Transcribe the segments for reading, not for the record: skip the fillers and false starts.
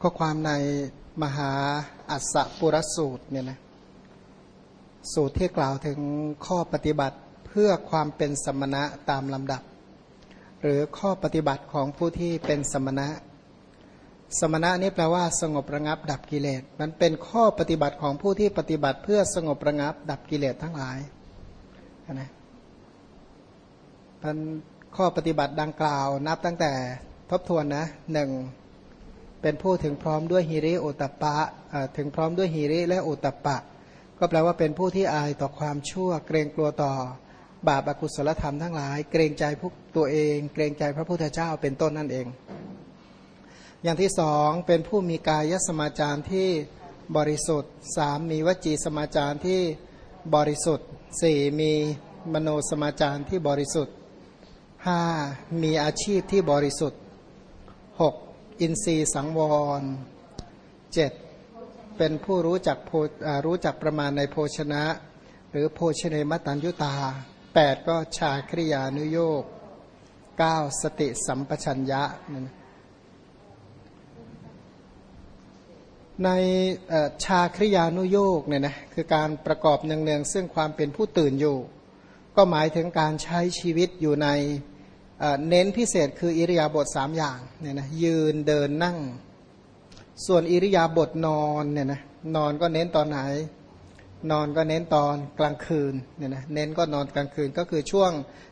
ข้อความในมหาอัสสปุรสูตรเนี่ยนะสูตรที่กล่าวถึงข้อปฏิบัติเพื่อความเป็นสมณะตามลำดับหรือข้อปฏิบัติของผู้ที่เป็นสมณะสมณะนี่แปลว่าสงบระงับดับกิเลสมันเป็นข้อปฏิบัติของผู้ที่ปฏิบัติเพื่อสงบระงับดับกิเลสทั้งหลายนะมันข้อปฏิบัติดังกล่าวนับตั้งแต่ทบทวนนะหนึ่งเป็นผู้ถึงพร้อมด้วยหิริโอตตัปปะถึงพร้อมด้วยหิริและโอตตัปปะก็แปลว่าเป็นผู้ที่อายต่อความชั่วเกรงกลัวต่อบาปอกุศลธรรมทั้งหลายเกรงใจพวกตัวเองเกรงใจพระพุทธเจ้าเป็นต้นนั่นเองอย่างที่สองเป็นผู้มีกายสมาจารที่บริสุทธิ์สามมีวจีสมาจารที่บริสุทธิ์สี่มีมโนสมาจารที่บริสุทธิ์ห้ามีอาชีพที่บริสุทธิ์หกอินทรีย์สังวรเจ็ดเป็นผู้รู้จักประมาณในโภชนะหรือโภชเนมตัญญุตาแปดก็ชาคริยานุโยคเก้าสติสัมปชัญญะในชาคริยานุโยคเนี่ยนะคือการประกอบเนืองๆซึ่งความเป็นผู้ตื่นอยู่ก็หมายถึงการใช้ชีวิตอยู่ในเน้นพิเศษคืออิริยาบถ3อย่างเนี่ยนะยืนเดินนั่งส่วนอิริยาบถนอนเนี่ยนะนอนก็เน้นตอนไหนนอนก็เน้นตอนกลางคืนเนี่ยนะเน้นก็นอนกลางคืนก็คือช่วง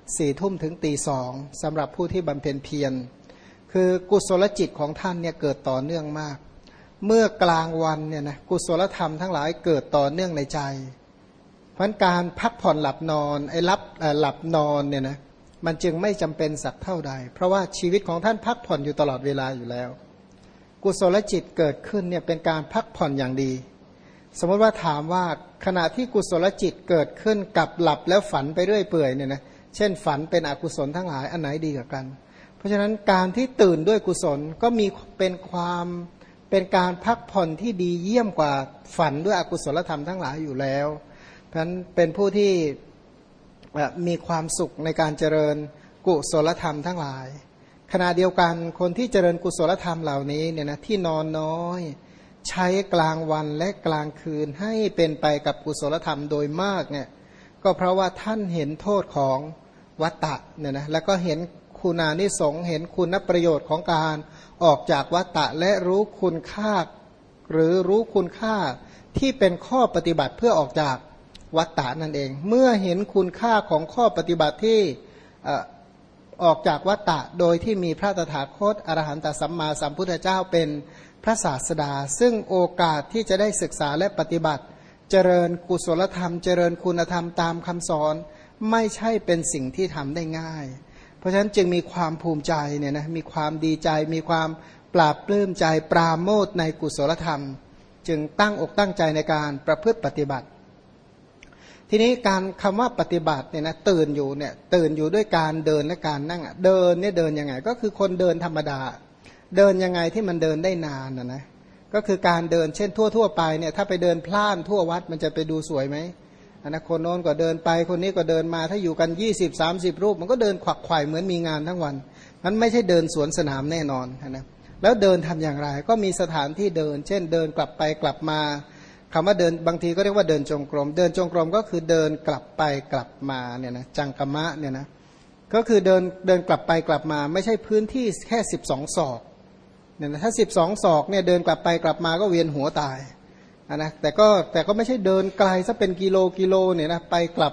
4 ทุ่มถึงตี 2สำหรับผู้ที่บำเพ็ญเพียรคือกุศลจิตของท่านเนี่ยเกิดต่อเนื่องมากเมื่อกลางวันเนี่ยนะกุศลธรรมทั้งหลายเกิดต่อเนื่องในใจเพราะการพักผ่อนหลับนอนหลับนอนเนี่ยนะมันจึงไม่จำเป็นสักเท่าใดเพราะว่าชีวิตของท่านพักผ่อนอยู่ตลอดเวลาอยู่แล้วกุศลจิตเกิดขึ้นเนี่ยเป็นการพักผ่อนอย่างดีสมมติว่าถามว่าขณะที่กุศลจิตเกิดขึ้นกับหลับแล้วฝันไปเรื่อยเปื่อยเนี่ยนะเช่นฝันเป็นอกุศลทั้งหลายอันไหนดีกว่ากันเพราะฉะนั้นการที่ตื่นด้วยกุศลก็มีเป็นการพักผ่อนที่ดีเยี่ยมกว่าฝันด้วยอกุศลธรรมทั้งหลายอยู่แล้วเพราะฉะนั้นเป็นผู้ที่มีความสุขในการเจริญกุศลธรรมทั้งหลายขณะเดียวกันคนที่เจริญกุศลธรรมเหล่านี้เนี่ยนะที่นอนน้อยใช้กลางวันและกลางคืนให้เป็นไปกับกุศลธรรมโดยมากเนี่ยก็เพราะว่าท่านเห็นโทษของวัฏฏะเนี่ยนะแล้วก็เห็นคุณานิสงส์เห็นคุณประโยชน์ของการออกจากวัฏฏะและรู้คุณค่าหรือรู้คุณค่าที่เป็นข้อปฏิบัติเพื่อออกจากวัฏฏะนั่นเองเมื่อเห็นคุณค่าของข้อปฏิบัติที่ออกจากวัฏฏะโดยที่มีพระตถาคตอรหันตสัมมาสัมพุทธเจ้าเป็นพระศาสดาซึ่งโอกาสที่จะได้ศึกษาและปฏิบัติเจริญกุศลธรรมเจริญคุณธรรมตามคำสอนไม่ใช่เป็นสิ่งที่ทำได้ง่ายเพราะฉะนั้นจึงมีความภูมิใจเนี่ยนะมีความดีใจมีความปราบปลื้มใจปราโมทย์ในกุศลธรรมจึงตั้งอกตั้งใจในการประพฤติปฏิบัติทีนี้การคำว่าปฏิบัติเนี่ยนะตื่นอยู่ด้วยการเดินและการนั่งเดินเนี่ยเดินยังไงก็คือคนเดินธรรมดาเดินยังไงที่มันเดินได้นานนะก็คือการเดินเช่นทั่วไปเนี่ยถ้าไปเดินพล่านทั่ววัดมันจะไปดูสวยไหมนะคนโน้นก็เดินไปคนนี้ก็เดินมาถ้าอยู่กัน20-30 รูปมันก็เดินขวักไขว่เหมือนมีงานทั้งวันมันไม่ใช่เดินสวนสนามแน่นอนนะแล้วเดินทำอย่างไรก็มีสถานที่เดินเช่นเดินกลับไปกลับมาคำว่าเดินบางทีก็เรียกว่าเดินจงกรมเดินจงกรมก็คือเดินกลับไปกลับมาเนี่ยนะจังกมะเนี่ยนะก็คือเดินกลับไปกลับมาไม่ใช่พื้นที่แค่12 ศอกเนี่ยนะถ้า12 ศอกเนี่ยเดินกลับไปกลับมาก็เวียนหัวตายนะแต่ก็ไม่ใช่เดินไกลซะเป็นกิโลเนี่ยนะไปกลับ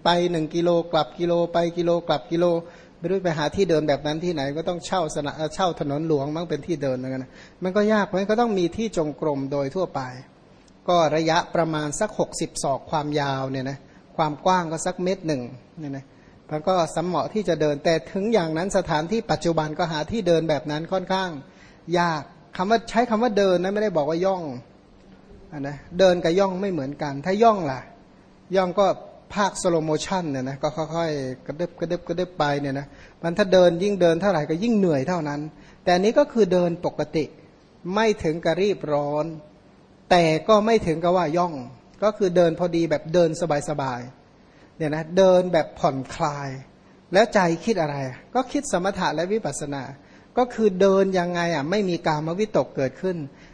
1กิโลกลับกิโลไปกิโลกลับกิโลไม่รู้ไปหาที่เดินแบบนั้นที่ไหนก็ต้องเช่าถนนหลวงมั้งเป็นที่เดินเหมือนกันนะมันก็ยากเพราะฉะนั้นก็ต้องมีที่จงกรมโดยทั่วไปก็ระยะประมาณสัก60 ศอกความยาวเนี่ยนะความกว้างก็สัก1 เมตรเนี่ยนะมันก็สำเหมาะที่จะเดินแต่ถึงอย่างนั้นสถานที่ปัจจุบันก็หาที่เดินแบบนั้นค่อนข้างยากใช้คำว่าเดินนะไม่ได้บอกว่าย่องนะเดินกับย่องไม่เหมือนกันถ้าย่องล่ะย่องก็ภาคสโลโมชั่นเนี่ยนะก็ค่อยๆกระดึบไปเนี่ยนะมันถ้าเดินยิ่งเดินเท่าไหร่ก็ยิ่งเหนื่อยเท่านั้นแต่อันนี้ก็คือเดินปกติไม่ถึงกับรีบร้อนแต่ก็ไม่ถึงกับว่าย่องก็คือเดินพอดีแบบเดินสบายๆเนี่ยนะเดินแบบผ่อนคลายแล้วใจคิดอะไรก็คิดสมถะและวิปัสสนาก็คือเดินยังไงไม่มีกามวิตกเกิดขึ้น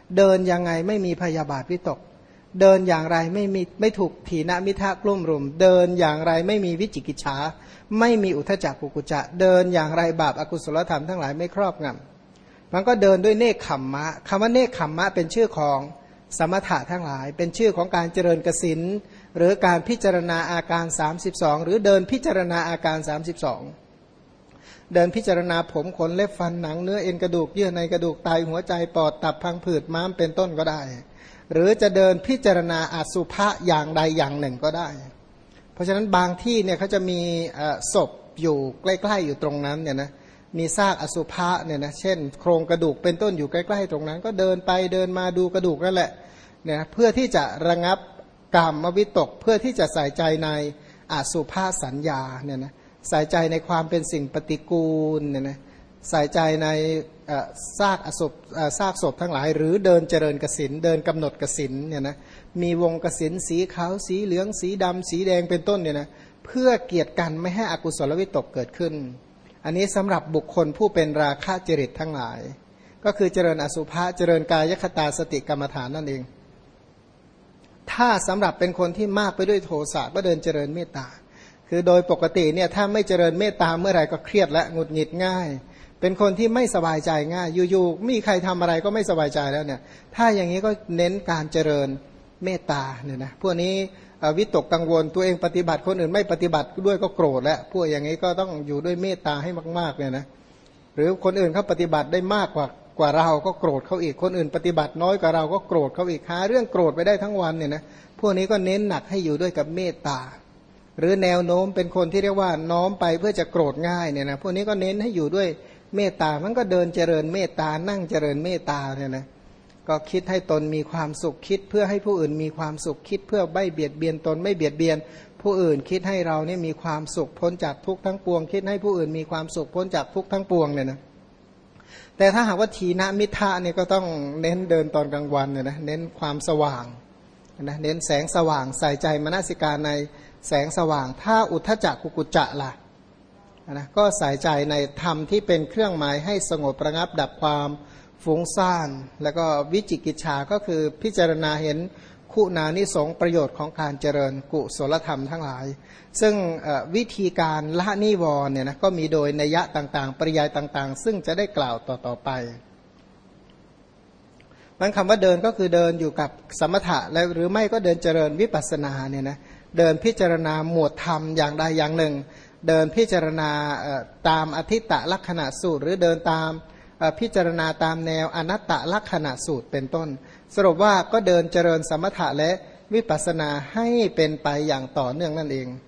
เดินยังไงไม่มีพยาบาทวิตกเดินอย่างไรไม่ถูกถีนมิทะกลุ่มรุมเดินอย่างไรไม่มีวิจิกิจฉาไม่มีอุทจักกุกุจะเดินอย่างไรบาปอกุศลธรรมทั้งหลายไม่ครอบงำมันก็เดินด้วยเนคขมมะคำว่าเนคขมมะเป็นชื่อของสมถะทั้งหลายเป็นชื่อของการเจริญกสินหรือการพิจารณาอาการ32หรือเดินพิจารณาอาการ32เดินพิจารณาผมขนเล็บฟันหนังเนื้อเอ็นกระดูกเยื่อในกระดูกไตหัวใจปอดตับพังผืดม้ามเป็นต้นก็ได้หรือจะเดินพิจารณาอสุภะอย่างใดอย่างหนึ่งก็ได้เพราะฉะนั้นบางที่เนี่ยเขาจะมีศพอยู่ใกล้ๆอยู่ตรงนั้นเนี่ยนะมีซากอสุภะเนี่ยนะเช่นโครงกระดูกเป็นต้นอยู่ใกล้ๆตรงนั้นก็เดินไปเดินมาดูกระดูกนั่นแหละเนี่ยเพื่อที่จะระงับกามวิตกเพื่อที่จะใส่ใจในอสุภะสัญญาเนี่ยนะใส่ใจในความเป็นสิ่งปฏิกูลเนี่ยนะใส่ใจในซากศพทั้งหลายหรือเดินเจริญกสินเดินกำหนดกสินเนี่ยนะมีวงกสินสีขาวสีเหลืองสีดำสีแดงเป็นต้นเนี่ยนะเพื่อเกียรติกันไม่ให้อกุศลวิตกเกิดขึ้นอันนี้สำหรับบุคคลผู้เป็นราคะจริตทั้งหลายก็คือเจริญอสุภะเจริญกายคตาสติกรรมฐานนั่นเองถ้าสำหรับเป็นคนที่มากไปด้วยโทสะก็เดินเจริญเมตตาคือโดยปกติเนี่ยถ้าไม่เจริญเมตตาเมื่อไหร่ก็เครียดและหงุดหงิดง่ายเป็นคนที่ไม่สบายใจง่ายอยู่ๆมีใครทำอะไรก็ไม่สบายใจแล้วเนี่ยถ้าอย่างนี้ก็เน้นการเจริญเมตตาเนี่ยนะพวกนี้วิตกกังวลตัวเองปฏิบัติคนอื่นไม่ปฏิบัติด้วยก็โกรธแล้วพวกอย่างนี้ก็ต้องอยู่ด้วยเมตตาให้มากๆเนี่ยนะหรือคนอื่นเขาปฏิบัติได้มากกว่าเราก็โกรธเขาอีกคนอื่นปฏิบัติน้อยกว่าเราก็โกรธเขาอีกหาเรื่องโกรธไปได้ทั้งวันเนี่ยนะพวกนี้ก็เน้นหนักให้อยู่ด้วยกับเมตตาหรือแนวโน้มเป็นคนที่เรียกว่าน้อมไปเพื่อจะโกรธง่ายเนี่ยนะพวกนี้ก็เน้นให้อยู่ด้วยเมตตามันก็เดินเจริญเมตตานั่งเจริญเมตตาเนี่ยนะก็คิดให้ตนมีความสุขคิดเพื่อให้ผู้อื่นมีความสุขคิดเพื่อไม่เบียดเบียนตนไม่เบียดเบียนผู้อื่นคิดให้เราเนี่ยมีความสุขพ้นจากทุกข์ทั้งปวงคิดให้ผู้อื่นมีความสุขพ้นจากทุกข์ทั้งปวงเนี่ยนะแต่ถ้าหากว่าทีนมิทะเนี่ยก็ต้องเน้นเดินตอนกลางวันเนี่ยนะเน้นความสว่างนะเน้นแสงสว่างใส่ใจมนสิการในแสงสว่างถ้าอุทธัจจะกุกุจจะล่ะนะก็ใส่ใจในธรรมที่เป็นเครื่องหมายให้สงบระงับดับความฟุ้งซ่านแล้วก็วิจิกิจฉาก็คือพิจารณาเห็นคุณานิสงส์ประโยชน์ของการเจริญกุศลธรรมทั้งหลายซึ่งวิธีการละนิวรณ์เนี่ยนะก็มีโดยนัยยะต่างๆปริยายต่างๆซึ่งจะได้กล่าวต่อไปมันคำว่าเดินก็คือเดินอยู่กับสมถะแล้วหรือไม่ก็เดินเจริญวิปัสสนาเนี่ยนะเดินพิจารณาหมวดธรรมอย่างใดอย่างหนึ่งเดินพิจารณาตามอธิตตลักษณะสูตรหรือเดินตามพิจารณาตามแนวอนัตตลักษณะสูตรเป็นต้นสรุปว่าก็เดินเจริญสมถะและวิปัสสนาให้เป็นไปอย่างต่อเนื่องนั่นเอง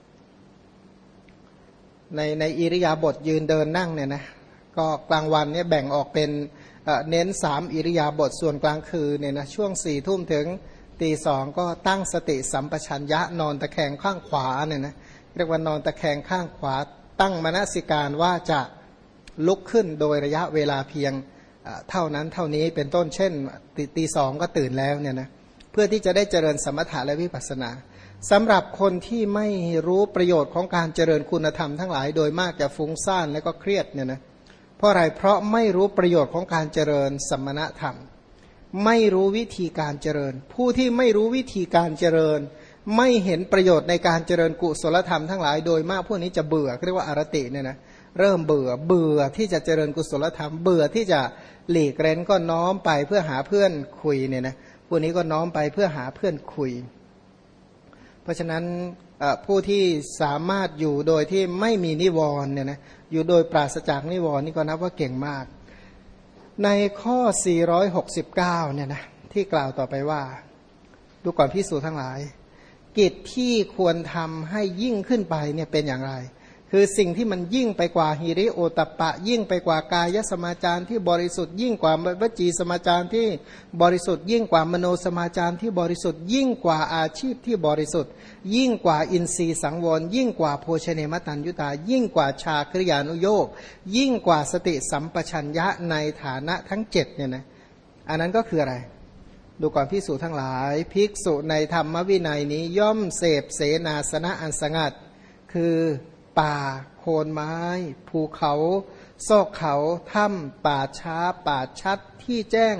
ในอิริยาบถยืนเดินนั่งเนี่ยนะก็กลางวันเนี่ยแบ่งออกเป็นเน้น3อิริยาบถส่วนกลางคืนเนี่ยนะช่วง4 ทุ่มถึงตีสองก็ตั้งสติสัมปชัญญะนอนตะแคงข้างขวาเนี่ยนะเรียกว่านอนตะแคงข้างขวาตั้งมนสิการว่าจะลุกขึ้นโดยระยะเวลาเพียงเท่านั้นเท่านี้เป็นต้นเช่นตีสองก็ตื่นแล้วเนี่ยนะเพื่อที่จะได้เจริญสมถะและวิปัสสนาสำหรับคนที่ไม่รู้ประโยชน์ของการเจริญคุณธรรมทั้งหลายโดยมากจะฟุ้งซ่านและก็เครียดเนี่ยนะเพราะอะไรเพราะไม่รู้ประโยชน์ของการเจริญสมณธรรมไม่รู้วิธีการเจริญผู้ที่ไม่รู้วิธีการเจริญไม่เห็นประโยชน์ในการเจริญกุศลธรรมทั้งหลายโดยมากพวกนี้จะเบื่อเรียกว่าอรติเนี่ยนะเริ่มเบื่อที่จะเจริญกุศลธรรมเบื่อที่จะหลีกเร้นก็น้อมไปเพื่อหาเพื่อนคุยเนี่ยนะพวกนี้ก็น้อมไปเพื่อหาเพื่อนคุยเพราะฉะนั้นผู้ที่สามารถอยู่โดยที่ไม่มีนิวรณ์เนี่ยนะอยู่โดยปราศจากนิวรณ์นี่ก็นับว่าเก่งมากในข้อ469เนี่ยนะที่กล่าวต่อไปว่าดูก่อนภิกษุทั้งหลายกิจที่ควรทำให้ยิ่งขึ้นไปเนี่ยเป็นอย่างไรคือสิ่งที่มันยิ่งไปกว่าหิริโอตัปปะยิ่งไปกว่ากายสมาจารที่บริสุทธิ์ยิ่งกว่าวจีสมาจารที่บริสุทธิ์ยิ่งกว่ามโนสมาจารที่บริสุทธิ์ยิ่งกว่าอาชีพที่บริสุทธิ์ยิ่งกว่าอินทรีย์สังวรยิ่งกว่าโภชเนมตัญญุตายิ่งกว่าชาคริยานุโยคยิ่งกว่าสติสัมปชัญญะในฐานะทั้ง7เนี่ยนะอันนั้นก็คืออะไรดูก่อนภิกษุทั้งหลายภิกษุในธรรมวินัยนี้ย่อมเสพเสนาสนะอันสงัดคือป่าโคนไม้ภูเขาซอกเขาถ้ำป่าช้าป่าชัดที่แจ้ง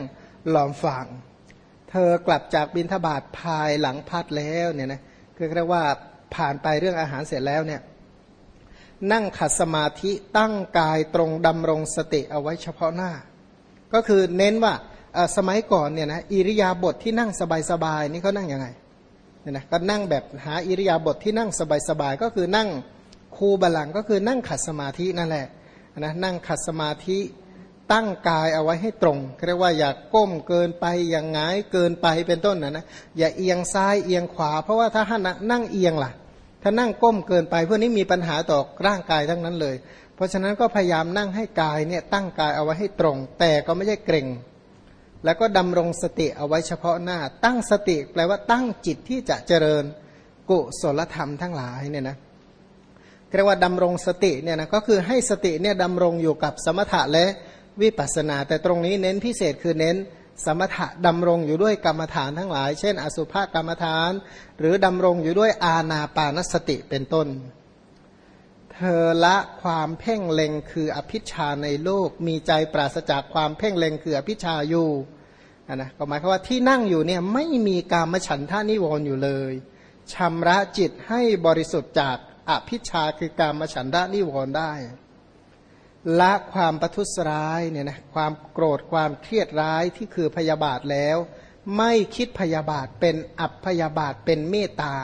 หลอมฝางเธอกลับจากบิณฑบาตภายหลังพัดแล้วเนี่ยนะคือเรียกว่าผ่านไปเรื่องอาหารเสร็จแล้วเนี่ยนั่งขัดสมาธิตั้งกายตรงดำรงสติเอาไว้เฉพาะหน้าก็คือเน้นว่าสมัยก่อนเนี่ยนะอิริยาบถ ที่นั่งสบายๆนี่เขานั่งยังไงเนี่ยนะก็นั่งแบบหาอิริยาบถ ที่นั่งสบายๆก็คือนั่งคูบัลลังก์ก็คือนั่งขัดสมาธินั่นแหละนะนั่งขัดสมาธิตั้งกายเอาไว้ให้ตรงเรียกว่าอย่าก้มเกินไปอย่างหงายเกินไปเป็นต้นนะอย่าเอียงซ้ายเอียงขวาเพราะว่าถ้านั่งเอียงล่ะถ้านั่งก้มเกินไปพวกนี้มีปัญหาต่อร่างกายทั้งนั้นเลยเพราะฉะนั้นก็พยายามนั่งให้กายเนี่ยตั้งกายเอาไว้ให้ตรงแต่ก็ไม่ใช่เกร็งแล้วก็ดำรงสติเอาไว้เฉพาะหน้าตั้งสติแปลว่าตั้งจิตที่จะเจริญกุศลธรรมทั้งหลายเนี่ยนะเรียกว่าดำรงสติเนี่ยนะก็คือให้สติเนี่ยดำรงอยู่กับสมถะและวิปัสสนาแต่ตรงนี้เน้นพิเศษคือเน้นสมถะดำรงอยู่ด้วยกรรมฐานทั้งหลายเช่นอสุภกรรมฐานหรือดำรงอยู่ด้วยอานาปานสติเป็นต้นเธอละความเพ่งเล็งคืออภิชาในโลกมีใจปราศจากความเพ่งเล็งคืออภิชาอยู่นะก็หมายความว่าที่นั่งอยู่เนี่ยไม่มีกามฉันทานิวรณ์อยู่เลยชำระจิตให้บริสุทธิ์จากอภิชาคือกามฉันทานิวรณ์ได้ละความประทุษร้ายเนี่ยนะความโกรธความเครียดร้ายที่คือพยาบาทแล้วไม่คิดพยาบาทเป็นอัพพยาบาทเป็นเมตตา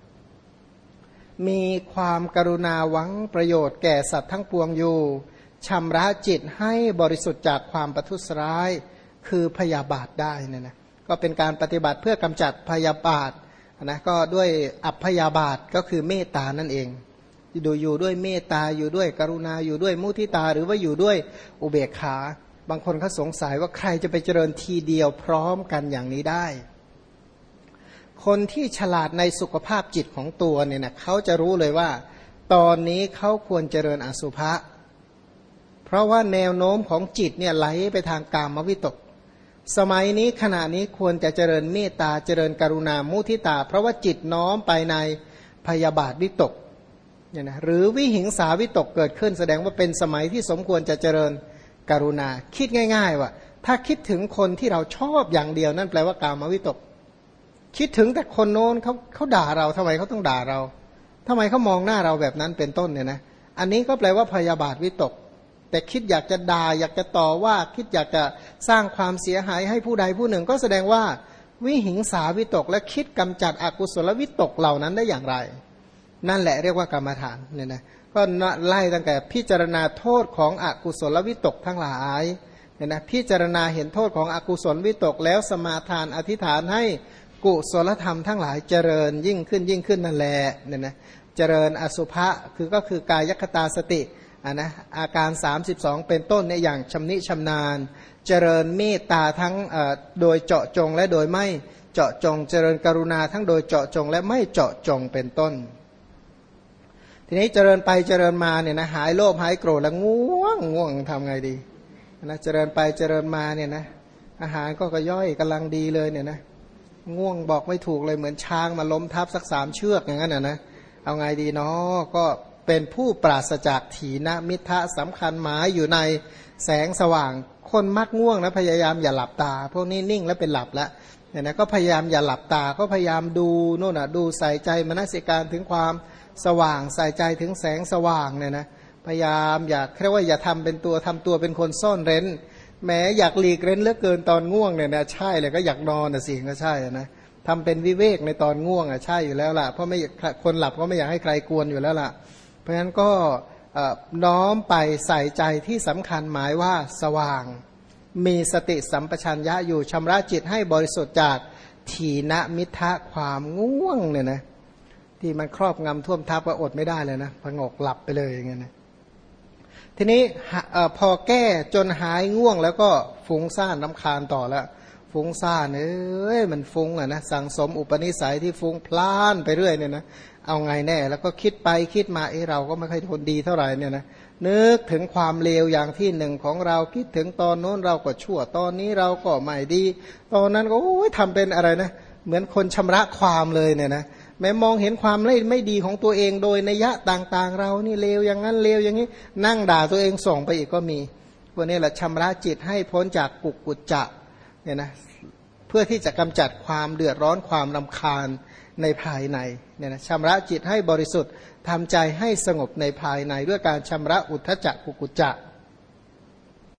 มีความกรุณาหวังประโยชน์แก่สัตว์ทั้งปวงอยู่ชำระจิตให้บริสุทธิ์จากความประทุษร้ายคือพยาบาทได้เนี่ยนะก็เป็นการปฏิบัติเพื่อกำจัดพยาบาทนะก็ด้วยอัพพยาบาทก็คือเมตตานั่นเองอยู่ด้วยเมตตาอยู่ด้วยกรุณาอยู่ด้วยมุทิตาหรือว่าอยู่ด้วยอุเบกขาบางคนเขาสงสัยว่าใครจะไปเจริญทีเดียวพร้อมกันอย่างนี้ได้คนที่ฉลาดในสุขภาพจิตของตัวเนี่ยนะเขาจะรู้เลยว่าตอนนี้เขาควรเจริญอสุภะเพราะว่าแนวโน้มของจิตเนี่ยไหลไปทางกามวิตกสมัยนี้ขณะนี้ควรจะเจริญเมตตาเจริญกรุณามุทิตาเพราะว่าจิตน้อมไปในพยาบาทวิตกเนี่ยนะหรือวิหิงสาวิตกเกิดขึ้นแสดงว่าเป็นสมัยที่สมควรจะเจริญกรุณาคิดง่ายๆว่าถ้าคิดถึงคนที่เราชอบอย่างเดียวนั่นแปลว่ากามวิตกคิดถึงแต่คนโน้นเขาด่าเราทำไมเขาต้องด่าเราทำไมเขามองหน้าเราแบบนั้นเป็นต้นเนี่ยนะอันนี้ก็แปลว่าพยาบาทวิตกแต่คิดอยากจะด่าอยากจะต่อว่าคิดอยากจะสร้างความเสียหายให้ผู้ใดผู้หนึ่งก็แสดงว่าวิหิงสาวิตกและคิดกำจัดอกุศลวิตกเหล่านั้นได้อย่างไรนั่นแหละเรียกว่ากรรมฐานเนี่ยนะก็ไล่ตั้งแต่พิจารณาโทษของอกุศลวิตกทั้งหลายเนี่ยนะพิจารณาเห็นโทษของอกุศลวิตกแล้วสมาทานอธิษฐานให้กุศลธรรมทั้งหลายเจริญยิ่งขึ้นนั่นแหละเนี่ยนะเจริญอสุภะก็คือกายคตาสตินะอาการ32เป็นต้นในอย่างชำนิชำนาญเจริญเมตตาทั้งโดยเจาะจงและโดยไม่เจาะจงเจริญกรุณาทั้งโดยเจาะจงและไม่เจาะจงเป็นต้นทีนี้เจริญไปเจริญมาเนี่ยนะหายโลภหายโกรธแล้วง่วงทำไงดีนะเจริญไปเจริญมาเนี่ยนะอาหารก็ย่อยกำลังดีเลยเนี่ยนะง่วงบอกไม่ถูกเลยเหมือนช้างมาล้มทับสัก3เชือกอย่างนั้นนะเอาไงดีเนาะก็เป็นผู้ปราศจากถีนมิทะสำคัญหมายอยู่ในแสงสว่างคนมักง่วงนะพยายามอย่าหลับตาพวกนี้นิ่งแล้วเป็นหลับแล้วเนี่ยนะก็พยายามอย่าหลับตาก็พยายามดูโน่นน่ะดูใส่ใจมนสิการถึงความสว่างใส่ใจถึงแสงสว่างเนี่ยนะพยายามอย่าเรียกว่าอย่าทำตัวเป็นคนซ่อนเร้นแม้อยากหลีกเร้นเหลือเกินตอนง่วงเนี่ยนะใช่เลยก็อยากนอนนะสิก็ใช่นะทำเป็นวิเวกในตอนง่วงอ่ะใช่อยู่แล้วล่ะเพราะไม่คนหลับก็ไม่อยากให้ใครกวนอยู่แล้วล่ะเพราะฉะนั้นก็น้อมไปใส่ใจที่สำคัญหมายว่าสว่างมีสติสัมปชัญญะอยู่ชำระจิตให้บริสุทธิ์จากถีนมิทะความง่วงเนี่ยนะที่มันครอบงำท่วมทับก็อดไม่ได้เลยนะผงกหลับไปเลยอย่างเงี้ยนะทีนี้พอแก้จนหายง่วงแล้วก็ฟุ้งซ่านรำคาญต่อแล้วฟุ้งซ่านมันฟุ้งอ่ะนะสั่งสมอุปนิสัยที่ฟุ้งพล่านไปเรื่อยเนี่ยนะเอาไงแน่แล้วก็คิดไปคิดมาเราก็ไม่ค่อยทนดีเท่าไหร่เนี่ยนะนึกถึงความเลวอย่างที่หนึ่งของเราคิดถึงตอนโน้นเราก็ชั่วตอนนี้เราก็ไม่ดีตอนนั้นก็ทำเป็นอะไรนะเหมือนคนชำระความเลยเนี่ยนะแม้มองเห็นความไม่ดีของตัวเองโดยนัยยะต่างๆเรานี่เลวอย่างนั้นเลวอย่างนี้นั่งด่าตัวเองส่งไปอีกก็มีพวกนี้แหละชำระจิตให้พ้นจากกุกุจจะเนี่ยนะเพื่อที่จะกำจัดความเดือดร้อนความรำคาญในภายในเนี่ยนะชำระจิตให้บริสุทธิ์ทำใจให้สงบในภายในด้วยการชำระอุทธัจจะกุกุจจะ